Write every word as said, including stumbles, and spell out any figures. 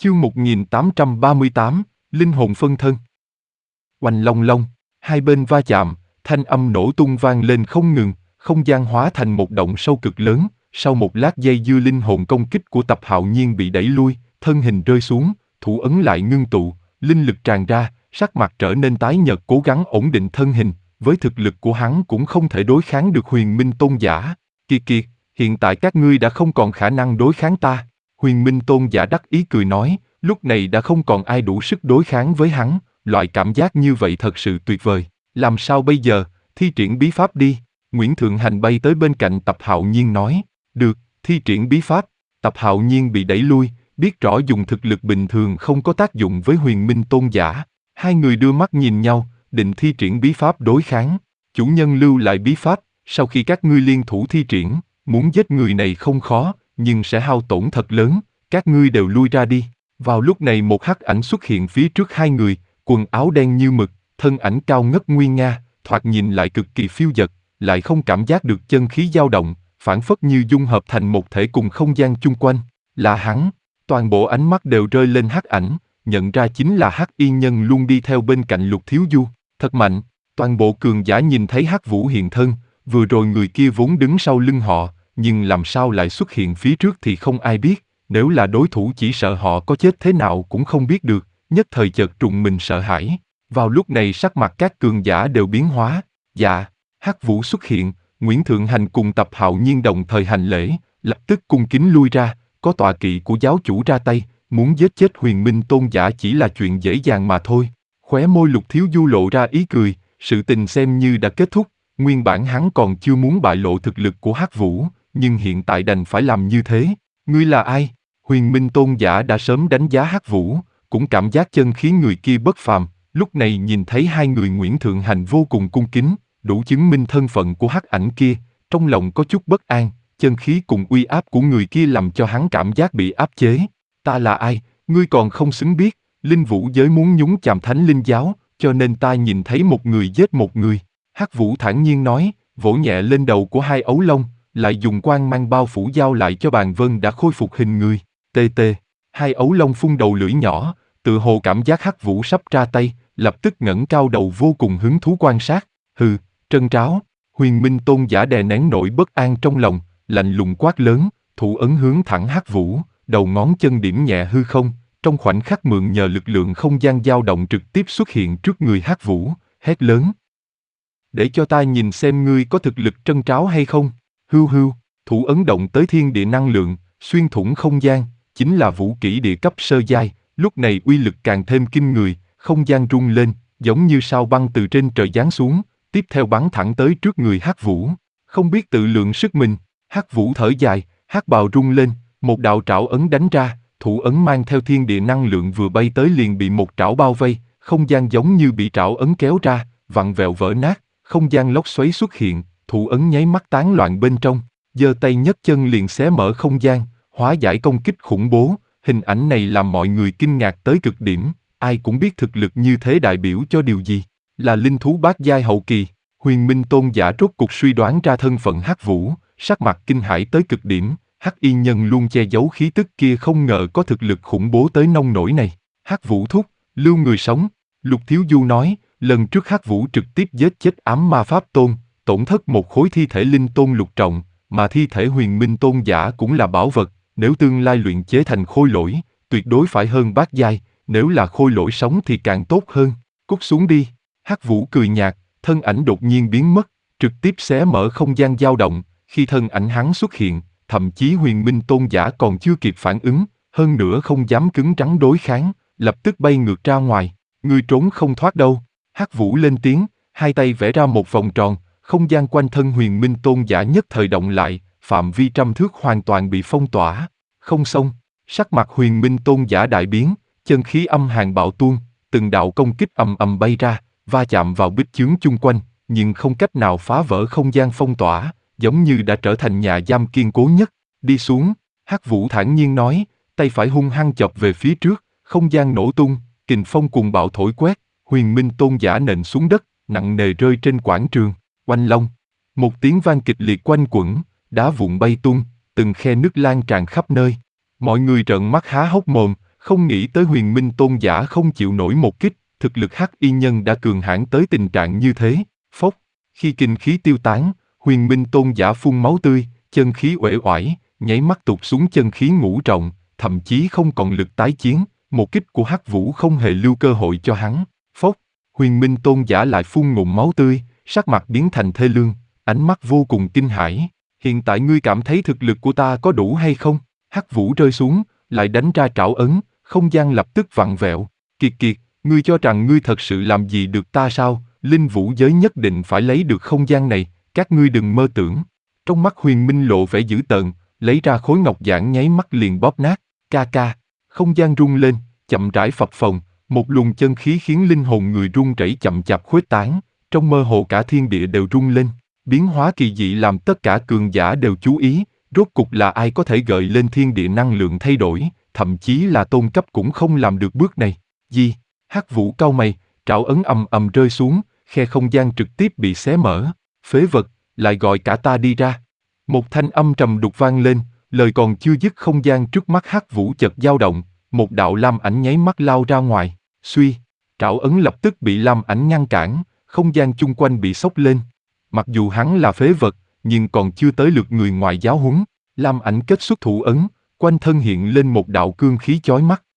Chương một nghìn tám trăm ba mươi tám, Linh hồn phân thân. Oanh long long, hai bên va chạm, thanh âm nổ tung vang lên không ngừng, không gian hóa thành một động sâu cực lớn. Sau một lát dây dưa linh hồn công kích của Tập Hạo Nhiên bị đẩy lui, thân hình rơi xuống, thủ ấn lại ngưng tụ, linh lực tràn ra, sắc mặt trở nên tái nhợt cố gắng ổn định thân hình. Với thực lực của hắn cũng không thể đối kháng được Huyền Minh Tôn Giả. Kiệt kiệt, hiện tại các ngươi đã không còn khả năng đối kháng ta. Huyền Minh Tôn Giả đắc ý cười nói, lúc này đã không còn ai đủ sức đối kháng với hắn, loại cảm giác như vậy thật sự tuyệt vời. Làm sao bây giờ, thi triển bí pháp đi. Nguyễn Thượng Hành bay tới bên cạnh Tập Hạo Nhiên nói, được, thi triển bí pháp. Tập Hạo Nhiên bị đẩy lui, biết rõ dùng thực lực bình thường không có tác dụng với Huyền Minh Tôn Giả. Hai người đưa mắt nhìn nhau, định thi triển bí pháp đối kháng. Chủ nhân lưu lại bí pháp, sau khi các ngươi liên thủ thi triển, muốn giết người này không khó, nhưng sẽ hao tổn thật lớn, các ngươi đều lui ra đi. Vào lúc này một hắc ảnh xuất hiện phía trước hai người, quần áo đen như mực, thân ảnh cao ngất nguy nga, thoạt nhìn lại cực kỳ phiêu dật, lại không cảm giác được chân khí dao động, phảng phất như dung hợp thành một thể cùng không gian chung quanh. Là hắn, toàn bộ ánh mắt đều rơi lên hắc ảnh, nhận ra chính là Hắc Y Nhân luôn đi theo bên cạnh Lục Thiếu Du. Thật mạnh, toàn bộ cường giả nhìn thấy Hắc Vũ hiện thân, vừa rồi người kia vốn đứng sau lưng họ, nhưng làm sao lại xuất hiện phía trước thì không ai biết, nếu là đối thủ chỉ sợ họ có chết thế nào cũng không biết được, nhất thời chợt trùng mình sợ hãi. Vào lúc này sắc mặt các cường giả đều biến hóa, dạ, Hắc Vũ xuất hiện, Nguyễn Thượng Hành cùng Tập Hạo Nhiên đồng thời hành lễ, lập tức cung kính lui ra, có tọa kỵ của giáo chủ ra tay, muốn giết chết Huyền Minh Tôn Giả chỉ là chuyện dễ dàng mà thôi. Khóe môi Lục Thiếu Du lộ ra ý cười, sự tình xem như đã kết thúc, nguyên bản hắn còn chưa muốn bại lộ thực lực của Hắc Vũ, nhưng hiện tại đành phải làm như thế. Ngươi là ai? Huyền Minh Tôn Giả đã sớm đánh giá Hắc Vũ, cũng cảm giác chân khí người kia bất phàm, lúc này nhìn thấy hai người Nguyễn Thượng Hành vô cùng cung kính, đủ chứng minh thân phận của hắc ảnh kia, trong lòng có chút bất an, chân khí cùng uy áp của người kia làm cho hắn cảm giác bị áp chế. Ta là ai, ngươi còn không xứng biết, Linh Vũ giới muốn nhúng chàm Thánh Linh giáo, cho nên ta nhìn thấy một người giết một người. Hắc Vũ thản nhiên nói, vỗ nhẹ lên đầu của hai ấu long, lại dùng quang mang bao phủ giao lại cho Bàn Vân đã khôi phục hình người. Tê tê, hai ấu long phun đầu lưỡi nhỏ, tự hồ cảm giác Hắc Vũ sắp ra tay, lập tức ngẩng cao đầu vô cùng hứng thú quan sát. Hừ, trân tráo. Huyền Minh Tôn Giả đè nén nỗi bất an trong lòng, lạnh lùng quát lớn, thủ ấn hướng thẳng Hắc Vũ, đầu ngón chân điểm nhẹ hư không, trong khoảnh khắc mượn nhờ lực lượng không gian dao động trực tiếp xuất hiện trước người Hắc Vũ, hét lớn. Để cho ta nhìn xem ngươi có thực lực trân tráo hay không. Hưu hưu, thủ ấn động tới thiên địa năng lượng, xuyên thủng không gian, chính là vũ kỹ địa cấp sơ giai, lúc này uy lực càng thêm kinh người, không gian rung lên, giống như sao băng từ trên trời giáng xuống, tiếp theo bắn thẳng tới trước người Hắc Vũ. Không biết tự lượng sức mình, Hắc Vũ thở dài, hắc bào rung lên, một đạo trảo ấn đánh ra, thủ ấn mang theo thiên địa năng lượng vừa bay tới liền bị một trảo bao vây, không gian giống như bị trảo ấn kéo ra, vặn vẹo vỡ nát, không gian lốc xoáy xuất hiện, thủ ấn nháy mắt tán loạn bên trong, giơ tay nhấc chân liền xé mở không gian, hóa giải công kích khủng bố. Hình ảnh này làm mọi người kinh ngạc tới cực điểm, ai cũng biết thực lực như thế đại biểu cho điều gì, là linh thú bát giai hậu kỳ. Huyền Minh Tôn Giả rốt cục suy đoán ra thân phận Hắc Vũ, sắc mặt kinh hãi tới cực điểm, Hắc Y Nhân luôn che giấu khí tức kia không ngờ có thực lực khủng bố tới nông nỗi này. Hắc Vũ thúc, lưu người sống. Lục Thiếu Du nói, lần trước Hắc Vũ trực tiếp giết chết ám ma pháp tôn, tổn thất một khối thi thể linh tôn lục trọng, mà thi thể Huyền Minh Tôn Giả cũng là bảo vật, nếu tương lai luyện chế thành khôi lỗi, tuyệt đối phải hơn bát giai, nếu là khôi lỗi sống thì càng tốt hơn. Cút xuống đi. Hắc Vũ cười nhạt, thân ảnh đột nhiên biến mất, trực tiếp xé mở không gian dao động. Khi thân ảnh hắn xuất hiện, thậm chí Huyền Minh Tôn Giả còn chưa kịp phản ứng, hơn nữa không dám cứng rắn đối kháng, lập tức bay ngược ra ngoài. Ngươi trốn không thoát đâu. Hắc Vũ lên tiếng, hai tay vẽ ra một vòng tròn, không gian quanh thân Huyền Minh Tôn Giả nhất thời động lại, phạm vi trăm thước hoàn toàn bị phong tỏa. Không xong, sắc mặt Huyền Minh Tôn Giả đại biến, chân khí âm hàn bạo tuôn, từng đạo công kích ầm ầm bay ra, va chạm vào bích chướng chung quanh, nhưng không cách nào phá vỡ không gian phong tỏa, giống như đã trở thành nhà giam kiên cố nhất. Đi xuống, Hắc Vũ thản nhiên nói, tay phải hung hăng chọc về phía trước, không gian nổ tung, kình phong cuồng bạo thổi quét, Huyền Minh Tôn Giả nện xuống đất, nặng nề rơi trên quảng trường. Oanh long, một tiếng vang kịch liệt quanh quẩn, đá vụn bay tung, từng khe nứt lan tràn khắp nơi. Mọi người trợn mắt há hốc mồm, Không nghĩ tới Huyền Minh Tôn giả không chịu nổi một kích, thực lực Hắc Y Nhân đã cường hãn tới tình trạng như thế. Phốc, khi kinh khí tiêu tán, Huyền Minh Tôn giả phun máu tươi, chân khí uể oải, nháy mắt tụt xuống chân khí ngũ trọng, thậm chí không còn lực tái chiến, một kích của Hắc Vũ không hề lưu cơ hội cho hắn. Phốc, Huyền Minh Tôn giả lại phun ngụm máu tươi, sắc mặt biến thành thê lương, ánh mắt vô cùng kinh hãi. Hiện tại ngươi cảm thấy thực lực của ta có đủ hay không? Hắc Vũ rơi xuống, lại đánh ra trảo ấn, không gian lập tức vặn vẹo. Kiệt kiệt, ngươi cho rằng ngươi thật sự làm gì được ta sao? Linh vũ giới nhất định phải lấy được không gian này, các ngươi đừng mơ tưởng. Trong mắt Huyền Minh lộ vẻ dữ tợn, lấy ra khối ngọc giản nháy mắt liền bóp nát. Ca ca, không gian rung lên, chậm rãi phập phồng, một luồng chân khí khiến linh hồn người run rẩy chậm chạp khuếch tán, trong mơ hồ cả thiên địa đều rung lên. Biến hóa kỳ dị làm tất cả cường giả đều chú ý, rốt cục là ai có thể gợi lên thiên địa năng lượng thay đổi, thậm chí là tôn cấp cũng không làm được bước này. Gì? Hắc Vũ cau mày, trảo ấn ầm ầm rơi xuống, khe không gian trực tiếp bị xé mở. Phế vật, lại gọi cả ta đi ra. Một thanh âm trầm đục vang lên, lời còn chưa dứt không gian trước mắt Hắc Vũ chợt dao động, một đạo lam ảnh nháy mắt lao ra ngoài. Suy, trảo ấn lập tức bị lam ảnh ngăn cản, không gian chung quanh bị sốc lên. Mặc dù hắn là phế vật, nhưng còn chưa tới lượt người ngoài giáo huấn. Lam ảnh kết xuất thủ ấn, quanh thân hiện lên một đạo cương khí chói mắt.